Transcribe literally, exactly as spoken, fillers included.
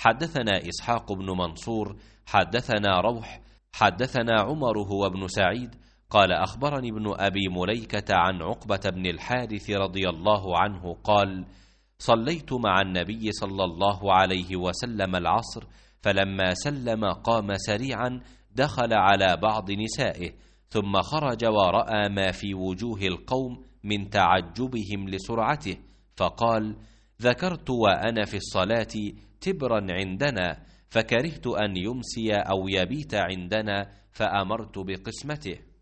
حدثنا إسحاق بن منصور حدثنا روح حدثنا عمر هو ابن سعيد قال أخبرني ابن أبي مليكة عن عقبة بن الحارث رضي الله عنه قال: صليت مع النبي صلى الله عليه وسلم العصر، فلما سلم قام سريعا دخل على بعض نسائه، ثم خرج ورأى ما في وجوه القوم من تعجبهم لسرعته، فقال: ذكرت وأنا في الصلاة تبرا عندنا، فكرهت أن يمسي أو يبيت عندنا، فأمرت بقسمته.